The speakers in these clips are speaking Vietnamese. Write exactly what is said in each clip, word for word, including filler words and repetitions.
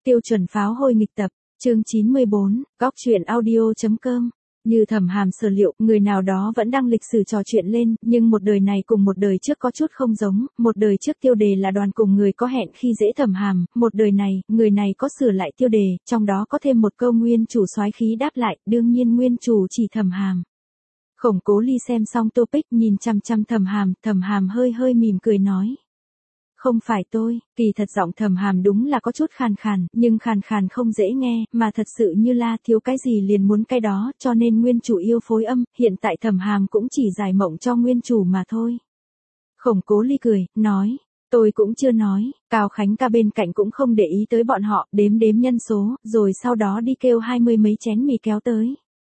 Tiêu chuẩn pháo hôi nghịch tập, chương chín mươi bốn, góc truyện audio.com. Như Thẩm Hàm sở liệu, người nào đó vẫn đang lịch sử trò chuyện lên, nhưng một đời này cùng một đời trước có chút không giống, một đời trước tiêu đề là đoàn cùng người có hẹn khi dễ Thẩm Hàm, một đời này, người này có sửa lại tiêu đề, trong đó có thêm một câu nguyên chủ soái khí đáp lại, đương nhiên nguyên chủ chỉ Thẩm Hàm. Khổng Cố Ly xem xong topic nhìn chăm chăm Thẩm Hàm, Thẩm Hàm hơi hơi mỉm cười nói. Không phải tôi, kỳ thật giọng Thẩm Hàm đúng là có chút khàn khàn, nhưng khàn khàn không dễ nghe, mà thật sự như la thiếu cái gì liền muốn cái đó, cho nên nguyên chủ yêu phối âm, hiện tại Thẩm Hàm cũng chỉ giải mộng cho nguyên chủ mà thôi. Khổng Cố Ly cười, nói, tôi cũng chưa nói, Cao Khánh ca bên cạnh cũng không để ý tới bọn họ, đếm đếm nhân số, rồi sau đó đi kêu hai mươi mấy chén mì kéo tới.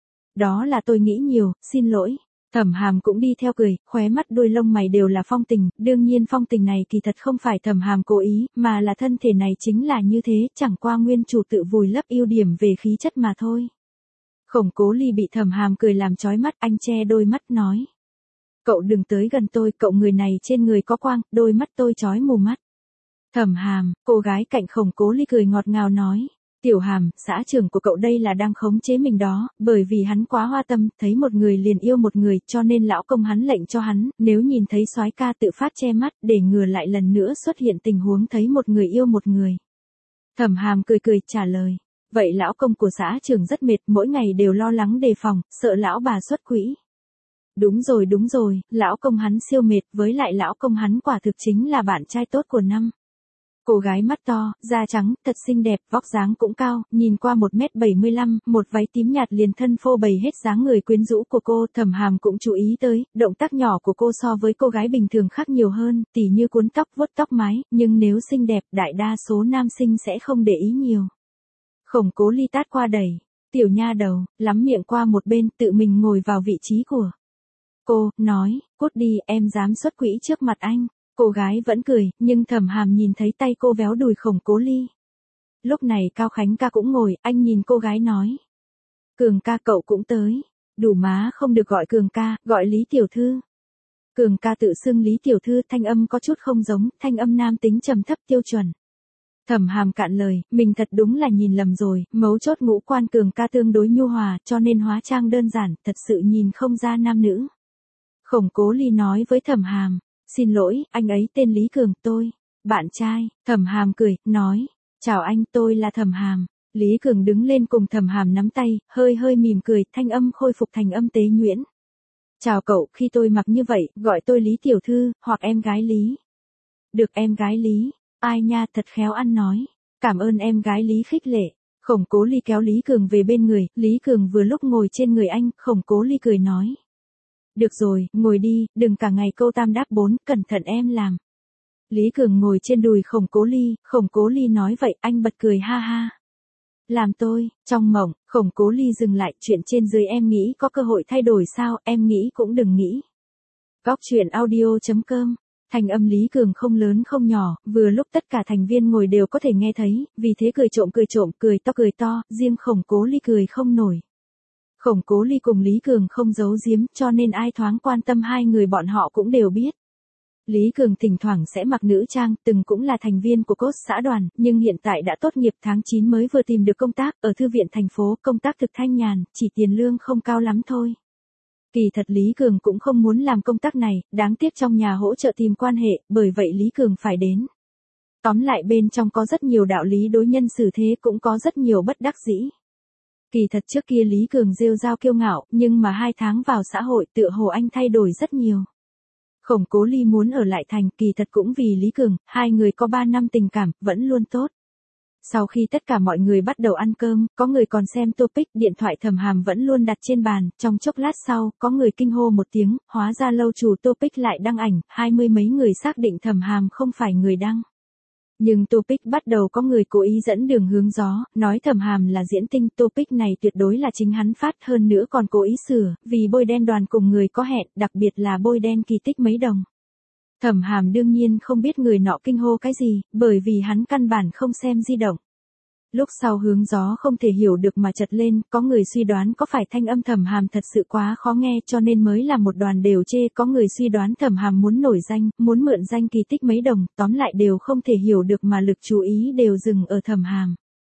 Đó là tôi nghĩ nhiều, xin lỗi. Thẩm Hàm cũng đi theo cười, khóe mắt đuôi lông mày đều là phong tình, đương nhiên phong tình này kỳ thật không phải Thẩm Hàm cố ý, mà là thân thể này chính là như thế, chẳng qua nguyên chủ tự vùi lấp ưu điểm về khí chất mà thôi. Khổng Cố Ly bị Thẩm Hàm cười làm chói mắt, anh che đôi mắt nói. Cậu đừng tới gần tôi, cậu người này trên người có quang, đôi mắt tôi chói mù mắt. Thẩm Hàm, cô gái cạnh Khổng Cố Ly cười ngọt ngào nói. Tiểu Hàm, xã trưởng của cậu đây là đang khống chế mình đó, bởi vì hắn quá hoa tâm, thấy một người liền yêu một người, cho nên lão công hắn lệnh cho hắn, nếu nhìn thấy soái ca tự phát che mắt, để ngừa lại lần nữa xuất hiện tình huống thấy một người yêu một người. Thẩm Hàm cười cười trả lời, vậy lão công của xã trưởng rất mệt, mỗi ngày đều lo lắng đề phòng, sợ lão bà xuất quỹ. Đúng rồi đúng rồi, lão công hắn siêu mệt, với lại lão công hắn quả thực chính là bạn trai tốt của năm. Cô gái mắt to, da trắng, thật xinh đẹp, vóc dáng cũng cao, nhìn qua một mét bảy mươi lăm, một váy tím nhạt liền thân phô bày hết dáng người quyến rũ của cô. Thẩm Hàm cũng chú ý tới, động tác nhỏ của cô so với cô gái bình thường khác nhiều hơn, tỉ như cuốn tóc vuốt tóc mái, nhưng nếu xinh đẹp, đại đa số nam sinh sẽ không để ý nhiều. Khổng Cố Ly tát qua đẩy, tiểu nha đầu, lắm miệng qua một bên, tự mình ngồi vào vị trí của cô, nói, cút đi, em dám xuất quỹ trước mặt anh. Cô gái vẫn cười, nhưng Thẩm Hàm nhìn thấy tay cô véo đùi Khổng Cố Ly. Lúc này Cao Khánh ca cũng ngồi, anh nhìn cô gái nói. Cường ca cậu cũng tới. Đủ má không được gọi Cường ca, gọi Lý Tiểu Thư. Cường ca tự xưng Lý Tiểu Thư, thanh âm có chút không giống, thanh âm nam tính trầm thấp tiêu chuẩn. Thẩm Hàm cạn lời, mình thật đúng là nhìn lầm rồi, mấu chốt ngũ quan Cường ca tương đối nhu hòa, cho nên hóa trang đơn giản, thật sự nhìn không ra nam nữ. Khổng Cố Ly nói với Thẩm Hàm. Xin lỗi, anh ấy tên Lý Cường, tôi, bạn trai. Thẩm Hàm cười, nói, chào anh, tôi là Thẩm Hàm. Lý Cường đứng lên cùng Thẩm Hàm nắm tay, hơi hơi mỉm cười, thanh âm khôi phục thành âm tế nhuyễn. Chào cậu, khi tôi mặc như vậy, gọi tôi Lý Tiểu Thư, hoặc em gái Lý. Được em gái Lý, ai nha, thật khéo ăn nói. Cảm ơn em gái Lý khích lệ. Khổng Cố Ly kéo Lý Cường về bên người, Lý Cường vừa lúc ngồi trên người anh, Khổng Cố Ly cười nói. Được rồi, ngồi đi, đừng cả ngày câu tam đáp bốn, cẩn thận em làm. Lý Cường ngồi trên đùi Khổng Cố Ly, Khổng Cố Ly nói vậy, anh bật cười ha ha. Làm tôi, trong mộng, Khổng Cố Ly dừng lại, chuyện trên dưới em nghĩ có cơ hội thay đổi sao, em nghĩ cũng đừng nghĩ. Góc truyện audio.com, thành âm Lý Cường không lớn không nhỏ, vừa lúc tất cả thành viên ngồi đều có thể nghe thấy, vì thế cười trộm cười trộm, cười to cười to, riêng Khổng Cố Ly cười không nổi. Khổng Cố Ly cùng Lý Cường không giấu giếm, cho nên ai thoáng quan tâm hai người bọn họ cũng đều biết. Lý Cường thỉnh thoảng sẽ mặc nữ trang, từng cũng là thành viên của cốt xã đoàn, nhưng hiện tại đã tốt nghiệp tháng chín mới vừa tìm được công tác, ở thư viện thành phố, công tác thực thanh nhàn, chỉ tiền lương không cao lắm thôi. Kỳ thật Lý Cường cũng không muốn làm công tác này, đáng tiếc trong nhà hỗ trợ tìm quan hệ, bởi vậy Lý Cường phải đến. Tóm lại bên trong có rất nhiều đạo lý đối nhân xử thế, cũng có rất nhiều bất đắc dĩ. Kỳ thật trước kia Lý Cường rêu rao kiêu ngạo, nhưng mà hai tháng vào xã hội tựa hồ anh thay đổi rất nhiều. Khổng Cố Ly muốn ở lại thành, kỳ thật cũng vì Lý Cường, hai người có ba năm tình cảm, vẫn luôn tốt. Sau khi tất cả mọi người bắt đầu ăn cơm, có người còn xem topic, điện thoại Thẩm Hàm vẫn luôn đặt trên bàn, trong chốc lát sau, có người kinh hô một tiếng, hóa ra lâu chủ topic lại đăng ảnh, hai mươi mấy người xác định Thẩm Hàm không phải người đăng. Nhưng topic bắt đầu có người cố ý dẫn đường hướng gió, nói Thẩm Hàm là diễn tinh, topic này tuyệt đối là chính hắn phát, hơn nữa còn cố ý sửa, vì bôi đen đoàn cùng người có hẹn, đặc biệt là bôi đen kỳ tích mấy đồng. Thẩm Hàm đương nhiên không biết người nọ kinh hô cái gì, bởi vì hắn căn bản không xem di động. Lúc sau hướng gió không thể hiểu được mà chật lên, có người suy đoán có phải thanh âm Thẩm Hàm thật sự quá khó nghe cho nên mới là một đoàn đều chê, có người suy đoán Thẩm Hàm muốn nổi danh, muốn mượn danh kỳ tích mấy đồng, tóm lại đều không thể hiểu được mà lực chú ý đều dừng ở Thẩm Hàm.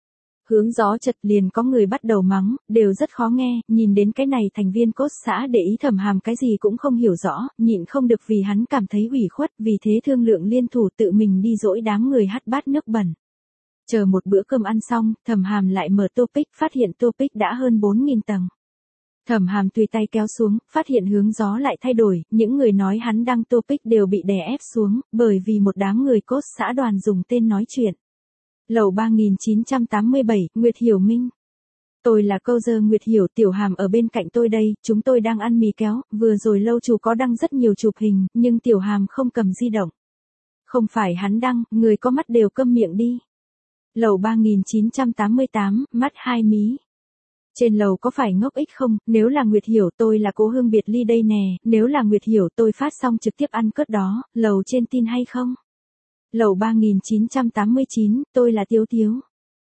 Hướng gió chật liền có người bắt đầu mắng, đều rất khó nghe, nhìn đến cái này thành viên cốt xã để ý Thẩm Hàm cái gì cũng không hiểu rõ, nhịn không được vì hắn cảm thấy ủy khuất, vì thế thương lượng liên thủ tự mình đi dỗi đám người hắt bát nước bẩn. Chờ một bữa cơm ăn xong, Thẩm Hàm lại mở topic, phát hiện topic đã hơn bốn nghìn tầng. Thẩm Hàm tùy tay kéo xuống, phát hiện hướng gió lại thay đổi, những người nói hắn đăng topic đều bị đè ép xuống, bởi vì một đám người cốt xã đoàn dùng tên nói chuyện. Lầu ba nghìn chín trăm tám mươi bảy, Nguyệt Hiểu Minh. Tôi là câu dơ Nguyệt Hiểu, Tiểu Hàm ở bên cạnh tôi đây, chúng tôi đang ăn mì kéo, vừa rồi lâu chủ có đăng rất nhiều chụp hình, nhưng Tiểu Hàm không cầm di động. Không phải hắn đăng, người có mắt đều câm miệng đi. Lầu ba nghìn chín trăm tám mươi tám, mắt hai mí. Trên lầu có phải ngốc ích không, nếu là Nguyệt Hiểu tôi là Cố Hương Biệt Ly đây nè, nếu là Nguyệt Hiểu tôi phát xong trực tiếp ăn cớt đó, lầu trên tin hay không? Lầu ba nghìn chín trăm tám mươi chín, tôi là Tiếu Tiếu.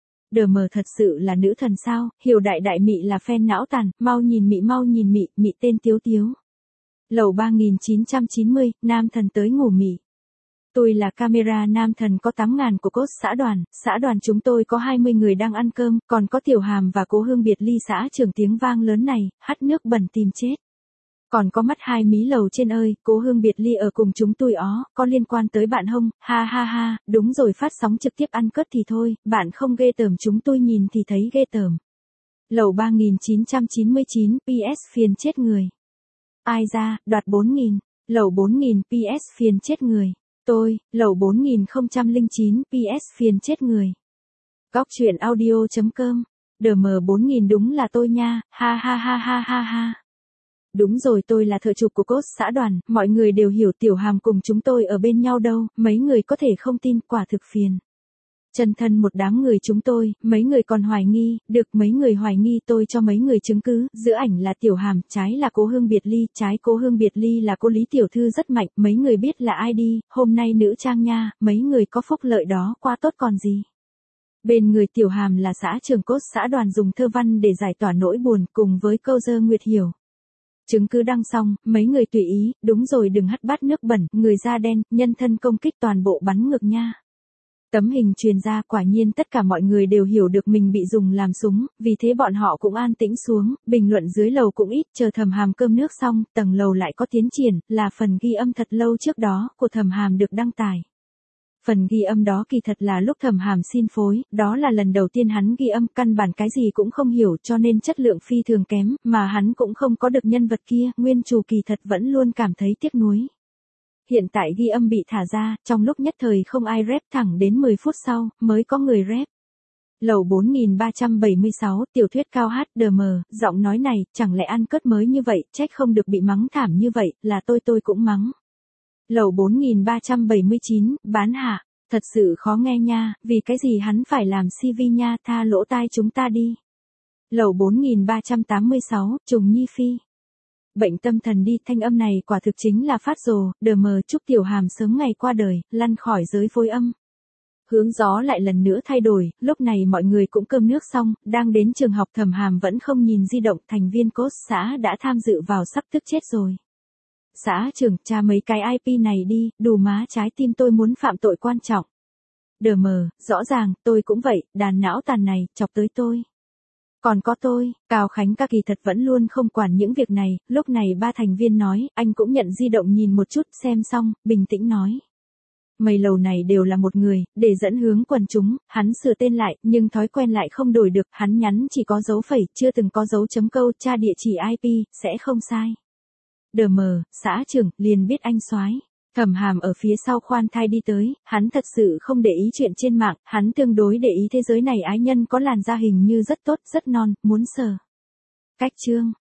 Đờ mờ thật sự là nữ thần sao, Hiểu đại đại mị là fan não tàn, mau nhìn mị mau nhìn mị, mị tên Tiếu Tiếu. Lầu ba nghìn chín trăm chín mươi, nam thần tới ngủ mị. Tôi là camera nam thần có tám ngàn của cốt xã đoàn, xã đoàn chúng tôi có hai mươi người đang ăn cơm, còn có Tiểu Hàm và Cố Hương Biệt Ly xã trưởng tiếng vang lớn này, hắt nước bẩn tìm chết. Còn có mắt hai mí lầu trên ơi, Cố Hương Biệt Ly ở cùng chúng tôi ó, có liên quan tới bạn không, ha ha ha, đúng rồi phát sóng trực tiếp ăn cất thì thôi, bạn không ghê tởm chúng tôi nhìn thì thấy ghê tởm. Lầu ba nghìn chín trăm chín mươi chín, pê ét phiền chết người. Ai ra, đoạt bốn nghìn, lầu bốn nghìn, pê ét phiền chết người. Tôi, lầu bốn nghìn không trăm lẻ chín, pê ét phiền chết người. Góc truyện audio chấm com, đờ mờ bốn nghìn đúng là tôi nha, ha ha ha ha ha ha. Đúng rồi tôi là thợ chụp của cốt xã đoàn, mọi người đều hiểu Tiểu Hàm cùng chúng tôi ở bên nhau đâu, mấy người có thể không tin, quả thực phiền. Chân thân một đám người chúng tôi, mấy người còn hoài nghi, được mấy người hoài nghi tôi cho mấy người chứng cứ, giữa ảnh là Tiểu Hàm, trái là Cố Hương Biệt Ly, trái Cố Hương Biệt Ly là cô Lý Tiểu Thư rất mạnh, mấy người biết là ai đi, hôm nay nữ trang nha, mấy người có phúc lợi đó, quá tốt còn gì. Bên người Tiểu Hàm là xã trưởng cốt xã đoàn dùng thơ văn để giải tỏa nỗi buồn cùng với câu dơ Nguyệt Hiểu. Chứng cứ đăng xong, mấy người tùy ý, đúng rồi đừng hắt bát nước bẩn, người da đen, nhân thân công kích toàn bộ bắn ngược nha. Tấm hình truyền ra quả nhiên tất cả mọi người đều hiểu được mình bị dùng làm súng, vì thế bọn họ cũng an tĩnh xuống, bình luận dưới lầu cũng ít, chờ Thẩm Hàm cơm nước xong, tầng lầu lại có tiến triển, là phần ghi âm thật lâu trước đó, của Thẩm Hàm được đăng tải. Phần ghi âm đó kỳ thật là lúc Thẩm Hàm xin phối, đó là lần đầu tiên hắn ghi âm, căn bản cái gì cũng không hiểu cho nên chất lượng phi thường kém, mà hắn cũng không có được nhân vật kia, nguyên chủ kỳ thật vẫn luôn cảm thấy tiếc nuối. Hiện tại ghi âm bị thả ra, trong lúc nhất thời không ai rep thẳng đến mười phút sau, mới có người rep. Lầu bốn nghìn ba trăm bảy mươi sáu, tiểu thuyết cao hát đờ mờ, giọng nói này, chẳng lẽ ăn cất mới như vậy, trách không được bị mắng thảm như vậy, là tôi tôi cũng mắng. Lầu bốn nghìn ba trăm bảy mươi chín, bán hạ, thật sự khó nghe nha, vì cái gì hắn phải làm xê vê nha, tha lỗ tai chúng ta đi. Lầu bốn nghìn ba trăm tám mươi sáu, Trùng Nhi Phi. Bệnh tâm thần đi, thanh âm này quả thực chính là phát rồ, đờ mờ chúc Tiểu Hàm sớm ngày qua đời, lăn khỏi giới phối âm. Hướng gió lại lần nữa thay đổi, lúc này mọi người cũng cơm nước xong, đang đến trường học Thẩm Hàm vẫn không nhìn di động, thành viên cốt xã đã tham dự vào sắp tức chết rồi. Xã trưởng, tra mấy cái i pê này đi, đủ má trái tim tôi muốn phạm tội quan trọng. Đờ mờ, rõ ràng, tôi cũng vậy, đàn não tàn này, chọc tới tôi. Còn có tôi, Cao Khánh ca kỳ thật vẫn luôn không quản những việc này, lúc này ba thành viên nói, anh cũng nhận di động nhìn một chút, xem xong, bình tĩnh nói. Mây lầu này đều là một người, để dẫn hướng quần chúng, hắn sửa tên lại, nhưng thói quen lại không đổi được, hắn nhắn chỉ có dấu phẩy, chưa từng có dấu chấm câu, tra địa chỉ i pê, sẽ không sai. Đờ mờ, xã trưởng, liền biết anh soái. Thẩm Hàm ở phía sau khoan thai đi tới, hắn thật sự không để ý chuyện trên mạng, hắn tương đối để ý thế giới này ái nhân có làn da hình như rất tốt, rất non, muốn sờ. Cách chương.